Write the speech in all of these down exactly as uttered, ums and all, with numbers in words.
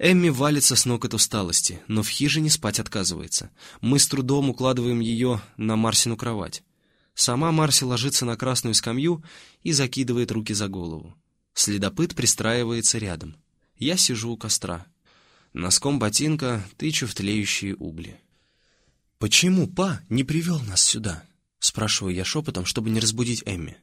Эмми валится с ног от усталости, но в хижине спать отказывается. Мы с трудом укладываем ее на Марсину кровать. Сама Марси ложится на красную скамью и закидывает руки за голову. Следопыт пристраивается рядом. Я сижу у костра. Носком ботинка тычу в тлеющие угли. «Почему па не привел нас сюда?» — спрашиваю я шепотом, чтобы не разбудить Эмми.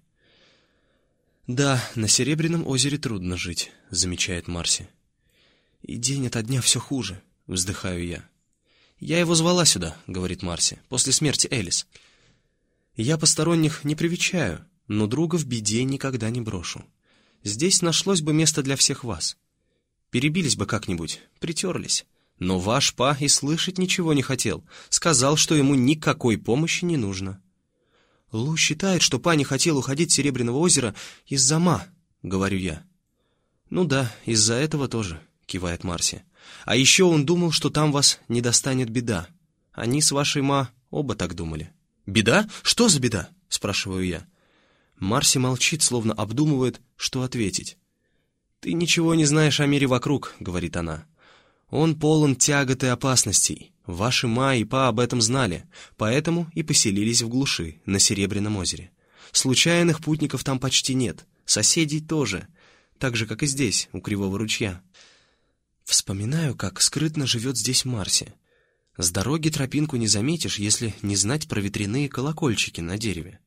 «Да, на Серебряном озере трудно жить», — замечает Марси. «И день ото дня все хуже», — вздыхаю я. «Я его звала сюда», — говорит Марси, — «после смерти Элис. Я посторонних не привечаю, но друга в беде никогда не брошу. Здесь нашлось бы место для всех вас. Перебились бы как-нибудь, притерлись. Но ваш па и слышать ничего не хотел, сказал, что ему никакой помощи не нужно». «Лу считает, что па не хотел уходить с Серебряного озера из-за ма», — говорю я. «Ну да, из-за этого тоже», — кивает Марси. «А еще он думал, что там вас не достанет беда. Они с вашей ма оба так думали». «Беда? Что за беда?» — спрашиваю я. Марси молчит, словно обдумывает, что ответить. «Ты ничего не знаешь о мире вокруг», — говорит она. «Он полон тягот и опасностей. Ваши ма и па об этом знали, поэтому и поселились в глуши, на Серебряном озере. Случайных путников там почти нет, соседей тоже, так же, как и здесь, у Кривого ручья». Вспоминаю, как скрытно живет здесь Марси. С дороги тропинку не заметишь, если не знать про ветряные колокольчики на дереве.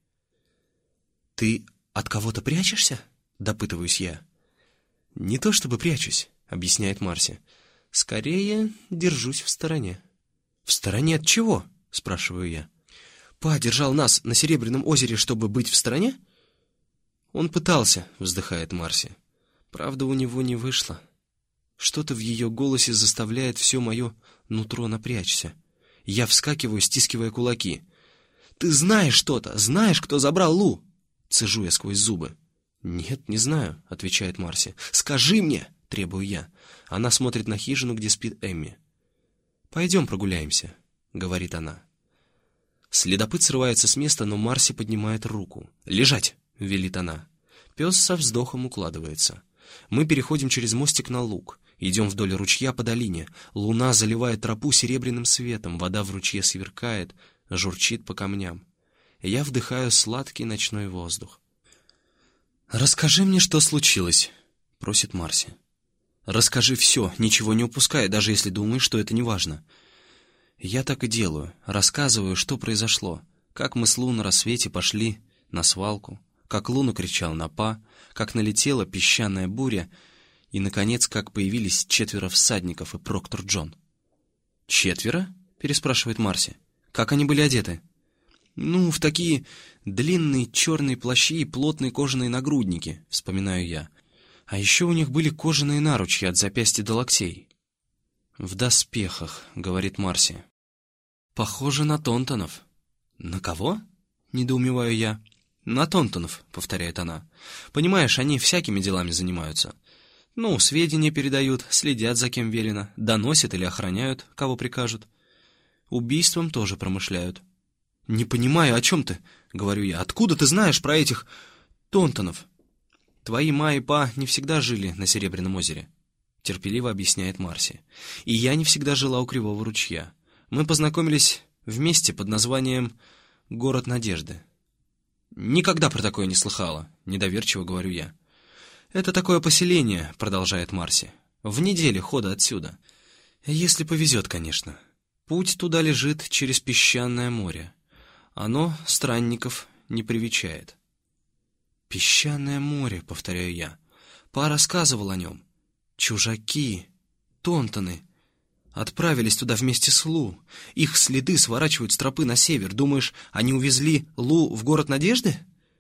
«Ты от кого-то прячешься?» — допытываюсь я. «Не то чтобы прячусь», — объясняет Марси. «Скорее держусь в стороне». «В стороне от чего?» — спрашиваю я. «Па держал нас на Серебряном озере, чтобы быть в стороне?» «Он пытался», — вздыхает Марси. «Правда, у него не вышло». Что-то в ее голосе заставляет все мое нутро напрячься. Я вскакиваю, стискивая кулаки. «Ты знаешь что-то? Знаешь, кто забрал Лу?» Цежу я сквозь зубы. «Нет, не знаю», — отвечает Марси. «Скажи мне!» — требую я. Она смотрит на хижину, где спит Эмми. «Пойдем прогуляемся», — говорит она. Следопыт срывается с места, но Марси поднимает руку. «Лежать!» — велит она. Пес со вздохом укладывается. Мы переходим через мостик на луг. Идем вдоль ручья по долине. Луна заливает тропу серебряным светом, вода в ручье сверкает, журчит по камням. Я вдыхаю сладкий ночной воздух. «Расскажи мне, что случилось», — просит Марси. «Расскажи все, ничего не упускай, даже если думаешь, что это не важно». Я так и делаю, рассказываю, что произошло, как мы с Лу на рассвете пошли на свалку, как Луна кричал на па, как налетела песчаная буря, и, наконец, как появились четверо всадников и Проктор Джон. «Четверо?» — переспрашивает Марси. «Как они были одеты?» «Ну, в такие длинные черные плащи и плотные кожаные нагрудники», — вспоминаю я. «А еще у них были кожаные наручи от запястья до локтей». «В доспехах», — говорит Марси. «Похоже на Тонтонов». «На кого?» — недоумеваю я. «На Тонтонов», — повторяет она. «Понимаешь, они всякими делами занимаются. Ну, сведения передают, следят за кем велено, доносят или охраняют, кого прикажут. Убийством тоже промышляют». «Не понимаю, о чем ты?» — говорю я. «Откуда ты знаешь про этих Тонтонов?» «Твои ма и па не всегда жили на Серебряном озере», — терпеливо объясняет Марси. «И я не всегда жила у Кривого ручья. Мы познакомились вместе под названием «Город надежды». «Никогда про такое не слыхала», — недоверчиво говорю я. «Это такое поселение», — продолжает Марси. «В неделе хода отсюда. Если повезет, конечно. Путь туда лежит через песчаное море. Оно странников не привечает». «Песчаное море», — повторяю я. «Па рассказывал о нем. Чужаки, Тонтоны, отправились туда вместе с Лу. Их следы сворачивают с тропы на север. Думаешь, они увезли Лу в город надежды?»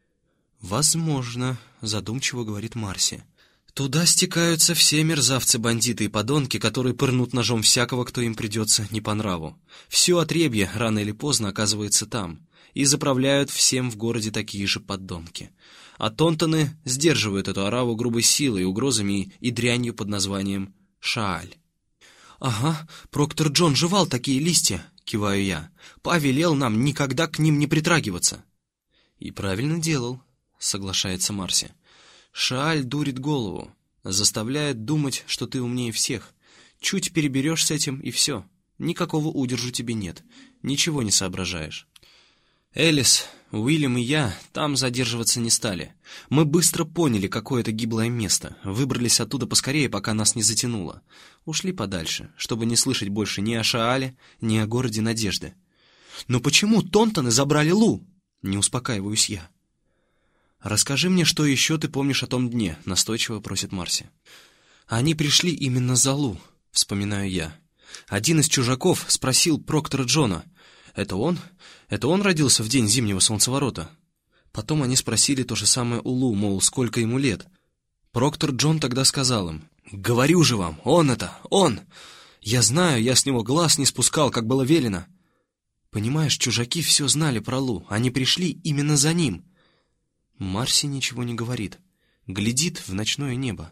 «Возможно», — задумчиво говорит Марси. «Туда стекаются все мерзавцы-бандиты и подонки, которые пырнут ножом всякого, кто им придется не по нраву. Все отребье рано или поздно оказывается там, и заправляют всем в городе такие же подонки. А Тонтоны сдерживают эту ораву грубой силой, угрозами и дрянью под названием Шааль». «Ага, Проктор Джон жевал такие листья», — киваю я. «Па велел нам никогда к ним не притрагиваться». «И правильно делал», — соглашается Марси. «Шааль дурит голову, заставляет думать, что ты умнее всех. Чуть переберешь с этим, и все. Никакого удержу тебе нет. Ничего не соображаешь. Элис, Уильям и я там задерживаться не стали. Мы быстро поняли, какое это гиблое место. Выбрались оттуда поскорее, пока нас не затянуло. Ушли подальше, чтобы не слышать больше ни о Шаале, ни о городе Надежды. «Но почему Тонтоны забрали Лу?» Не успокаиваюсь я. «Расскажи мне, что еще ты помнишь о том дне», — настойчиво просит Марси. «Они пришли именно за Лу», — вспоминаю я. Один из чужаков спросил Проктора Джона: «Это он? Это он родился в день зимнего солнцеворота?» Потом они спросили то же самое у Лу, мол, сколько ему лет. Проктор Джон тогда сказал им: «Говорю же вам, он это, он! Я знаю, я с него глаз не спускал, как было велено». Понимаешь, чужаки все знали про Лу, они пришли именно за ним. Марси ничего не говорит, глядит в ночное небо.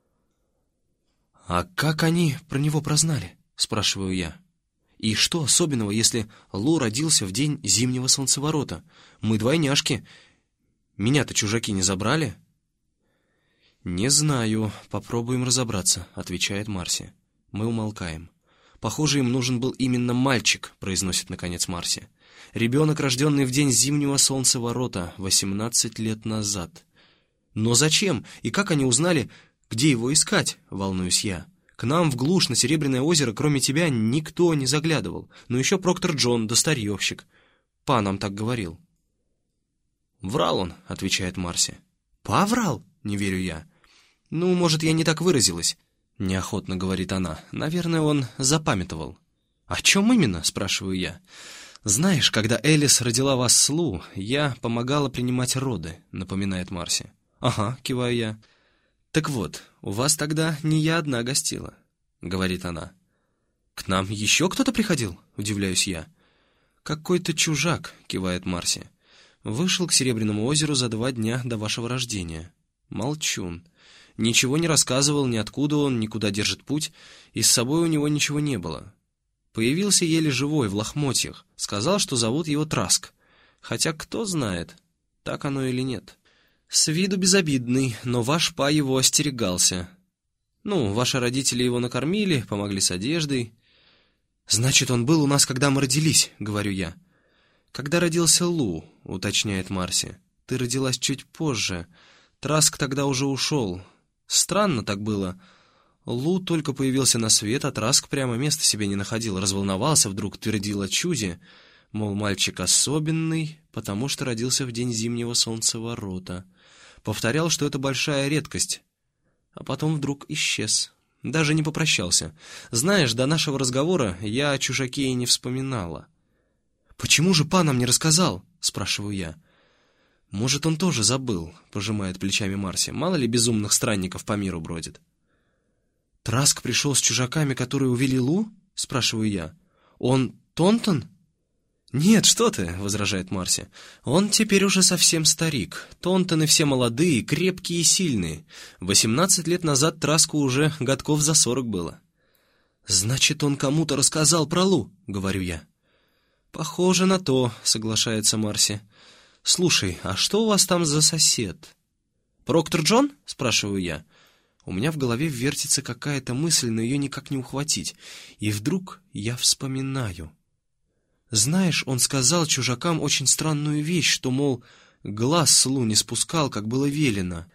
«А как они про него прознали?» — спрашиваю я. «И что особенного, если Лу родился в день зимнего солнцеворота? Мы двойняшки. Меня-то чужаки не забрали?» «Не знаю, попробуем разобраться», — отвечает Марси. Мы умолкаем. «Похоже, им нужен был именно мальчик», — произносит наконец Марси. «Ребенок, рожденный в день зимнего солнцеворота, восемнадцать лет назад». «Но зачем? И как они узнали, где его искать?» — волнуюсь я. «К нам в глушь на Серебряное озеро, кроме тебя, никто не заглядывал. Но еще Проктор Джон, да старьевщик. Па нам так говорил». «Врал он», — отвечает Марси. «Па врал?» — не верю я. «Ну, может, я не так выразилась», — неохотно говорит она. «Наверное, он запамятовал». «О чем именно?» — спрашиваю я. «Знаешь, когда Элис родила вас с Лу, я помогала принимать роды», — напоминает Марси. «Ага», — киваю я. «Так вот, у вас тогда не я одна гостила», — говорит она. «К нам еще кто-то приходил?» — удивляюсь я. «Какой-то чужак», — кивает Марси. «Вышел к Серебряному озеру за два дня до вашего рождения. Молчун. Ничего не рассказывал, ни откуда он, ни куда держит путь, и с собой у него ничего не было. Появился еле живой, в лохмотьях, сказал, что зовут его Траск. Хотя кто знает, так оно или нет. С виду безобидный, но ваш па его остерегался. Ну, ваши родители его накормили, помогли с одеждой». «Значит, он был у нас, когда мы родились», — говорю я. «Когда родился Лу», — уточняет Марси. «Ты родилась чуть позже. Траск тогда уже ушел. Странно так было. Лу только появился на свет, а Траск прямо места себе не находил. Разволновался, вдруг твердил о чуде. Мол, мальчик особенный, потому что родился в день зимнего солнцеворота. Повторял, что это большая редкость. А потом вдруг исчез. Даже не попрощался. Знаешь, до нашего разговора я о чужаке и не вспоминала». «Почему же па нам не рассказал?» — спрашиваю я. «Может, он тоже забыл», — пожимает плечами Марси. «Мало ли безумных странников по миру бродит». «Траск пришел с чужаками, которые увели Лу?» — спрашиваю я. «Он Тонтон?» «Нет, что ты», — возражает Марси. «Он теперь уже совсем старик. Тонтоны все молодые, крепкие и сильные. Восемнадцать лет назад Траску уже годков за сорок было». «Значит, он кому-то рассказал про Лу», — говорю я. «Похоже на то», — соглашается Марси. «Слушай, а что у вас там за сосед?» «Проктор Джон?» — спрашиваю я. У меня в голове вертится какая-то мысль, но ее никак не ухватить. И вдруг я вспоминаю. Знаешь, он сказал чужакам очень странную вещь, что, мол, глаз с Лу не спускал, как было велено.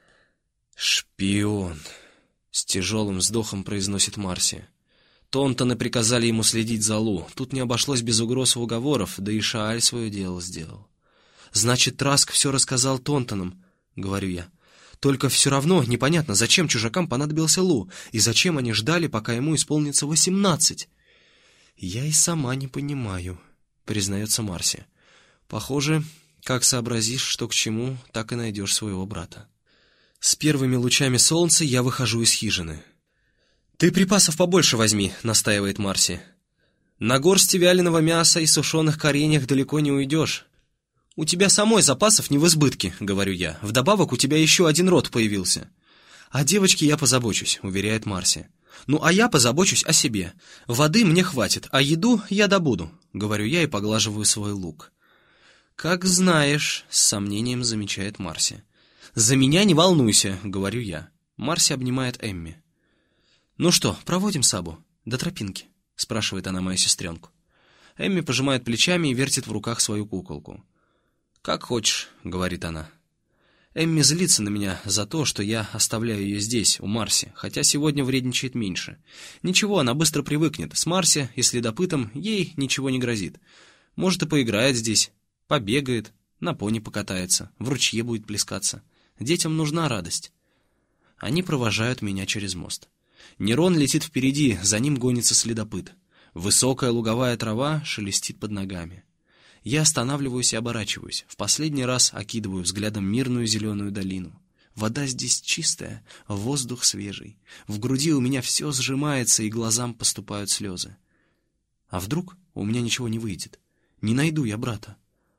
«Шпион!» — с тяжелым вздохом произносит Марси. Тонтоны приказали ему следить за Лу. Тут не обошлось без угроз и уговоров, да и Шааль свое дело сделал. «Значит, Траск все рассказал Тонтонам», — говорю я. «Только все равно непонятно, зачем чужакам понадобился Лу, и зачем они ждали, пока ему исполнится восемнадцать?» «Я и сама не понимаю», — признается Марси. «Похоже, как сообразишь, что к чему, так и найдешь своего брата». С первыми лучами солнца я выхожу из хижины. «Ты припасов побольше возьми», — настаивает Марси. «На горсти вяленого мяса и сушеных кореньях далеко не уйдешь». «У тебя самой запасов не в избытке», — говорю я. «Вдобавок у тебя еще один род появился». «О девочке я позабочусь», — уверяет Марси. «Ну, а я позабочусь о себе. Воды мне хватит, а еду я добуду», — говорю я и поглаживаю свой лук. «Как знаешь», — с сомнением замечает Марси. «За меня не волнуйся», — говорю я. Марси обнимает Эмми. «Ну что, проводим Сабу?» «До тропинки», — спрашивает она мою сестренку. Эмми пожимает плечами и вертит в руках свою куколку. «Как хочешь», — говорит она. Эмми злится на меня за то, что я оставляю ее здесь, у Марси, хотя сегодня вредничает меньше. Ничего, она быстро привыкнет. С Марси и следопытом ей ничего не грозит. Может, и поиграет здесь, побегает, на пони покатается, в ручье будет плескаться. Детям нужна радость. Они провожают меня через мост. Нерон летит впереди, за ним гонится следопыт. Высокая луговая трава шелестит под ногами. Я останавливаюсь и оборачиваюсь, в последний раз окидываю взглядом мирную зеленую долину. Вода здесь чистая, воздух свежий. В груди у меня все сжимается, и глазам поступают слезы. А вдруг у меня ничего не выйдет? Не найду я брата.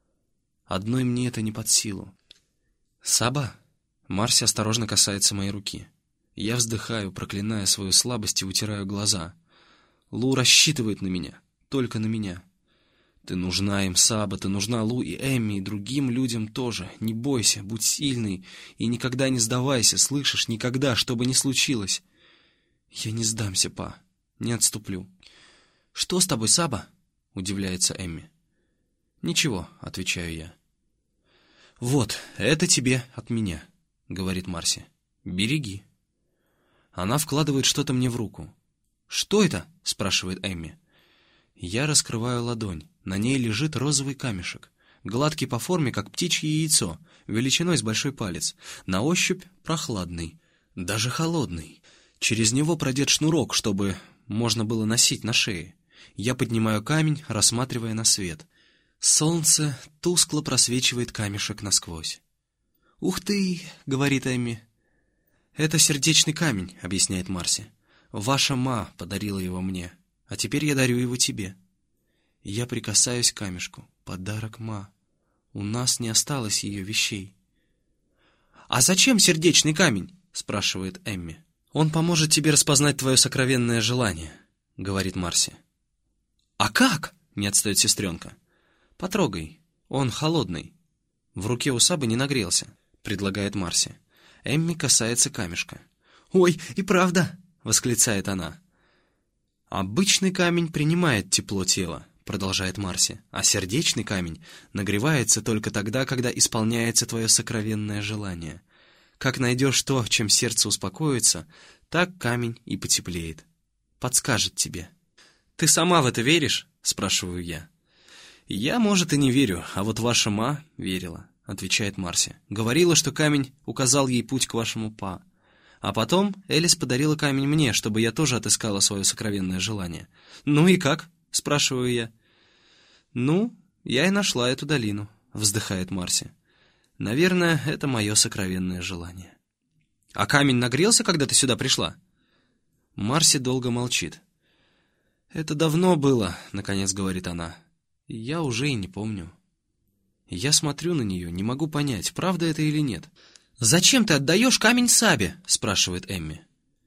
Одной мне это не под силу. «Саба?» Марси осторожно касается моей руки. Я вздыхаю, проклиная свою слабость, и утираю глаза. Лу рассчитывает на меня, только на меня. Ты нужна им, Саба, ты нужна Лу и Эмми, и другим людям тоже. Не бойся, будь сильный и никогда не сдавайся, слышишь, никогда, что бы ни случилось. Я не сдамся, па, не отступлю. Что с тобой, Саба? Удивляется Эмми. Ничего, отвечаю я. Вот, это тебе от меня, говорит Марси. Береги. Она вкладывает что-то мне в руку. Что это? Спрашивает Эмми. Я раскрываю ладонь. На ней лежит розовый камешек, гладкий по форме, как птичье яйцо, величиной с большой палец, на ощупь прохладный, даже холодный. Через него продет шнурок, чтобы можно было носить на шее. Я поднимаю камень, рассматривая на свет. Солнце тускло просвечивает камешек насквозь. «Ух ты!» — говорит Эмми. «Это сердечный камень», — объясняет Марси. «Ваша ма подарила его мне, а теперь я дарю его тебе». Я прикасаюсь к камешку. Подарок ма. У нас не осталось ее вещей. «А зачем сердечный камень?» — спрашивает Эмми. «Он поможет тебе распознать твое сокровенное желание», — говорит Марси. «А как?» — не отстает сестренка. «Потрогай. Он холодный». «В руке у Сабы не нагрелся», — предлагает Марси. Эмми касается камешка. «Ой, и правда!» — восклицает она. «Обычный камень принимает тепло тела», — продолжает Марси, «а сердечный камень нагревается только тогда, когда исполняется твое сокровенное желание. Как найдешь то, чем сердце успокоится, так камень и потеплеет. Подскажет тебе». «Ты сама в это веришь?» — спрашиваю я. «Я, может, и не верю, а вот ваша ма верила», — отвечает Марси. «Говорила, что камень указал ей путь к вашему па. А потом Элис подарила камень мне, чтобы я тоже отыскала свое сокровенное желание». «Ну и как?» — спрашиваю я. «Ну, я и нашла эту долину», — вздыхает Марси. «Наверное, это мое сокровенное желание». «А камень нагрелся, когда ты сюда пришла?» Марси долго молчит. «Это давно было», — наконец говорит она. «Я уже и не помню». Я смотрю на нее, не могу понять, правда это или нет. «Зачем ты отдаешь камень Сабе?» — спрашивает Эмми.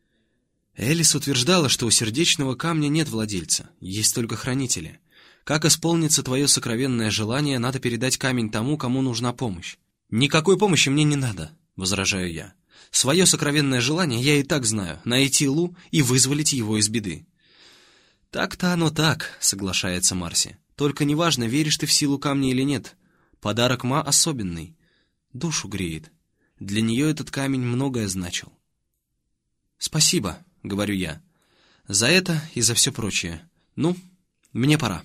Элис утверждала, что у сердечного камня нет владельца, есть только хранители. Как исполнится твое сокровенное желание, надо передать камень тому, кому нужна помощь. «Никакой помощи мне не надо», — возражаю я. «Свое сокровенное желание я и так знаю — найти Лу и вызволить его из беды». «Так-то оно так», — соглашается Марси. «Только неважно, веришь ты в силу камня или нет. Подарок ма особенный. Душу греет. Для нее этот камень многое значил». «Спасибо», — говорю я, — «за это и за все прочее. Ну, мне пора».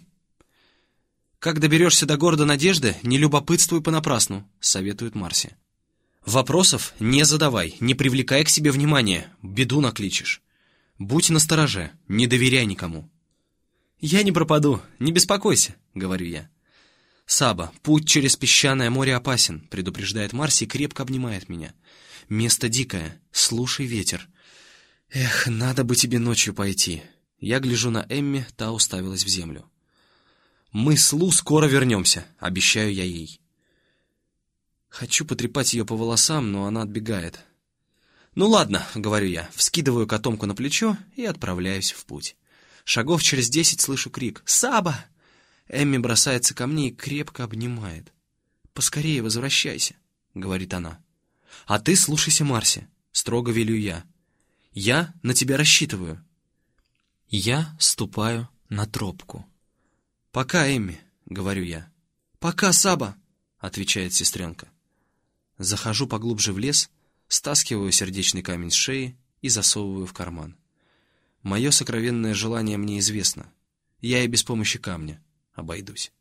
«Как доберешься до города Надежды, не любопытствуй понапрасну», — советует Марси. «Вопросов не задавай, не привлекай к себе внимания, беду накличешь. Будь настороже, не доверяй никому». «Я не пропаду, не беспокойся», — говорю я. «Саба, путь через песчаное море опасен», — предупреждает Марси и крепко обнимает меня. «Место дикое, слушай ветер. Эх, надо бы тебе ночью пойти». Я гляжу на Эмми, та уставилась в землю. «Мы с Лу скоро вернемся», — обещаю я ей. Хочу потрепать ее по волосам, но она отбегает. «Ну ладно», — говорю я, вскидываю котомку на плечо и отправляюсь в путь. Шагов через десять слышу крик «Саба!». Эмми бросается ко мне и крепко обнимает. «Поскорее возвращайся», — говорит она. «А ты слушайся Марси», — строго велю я. «Я на тебя рассчитываю». Я ступаю на тропку. «Пока, Эмми», — говорю я. «Пока, Саба», — отвечает сестренка. Захожу поглубже в лес, стаскиваю сердечный камень с шеи и засовываю в карман. Мое сокровенное желание мне известно. Я и без помощи камня обойдусь.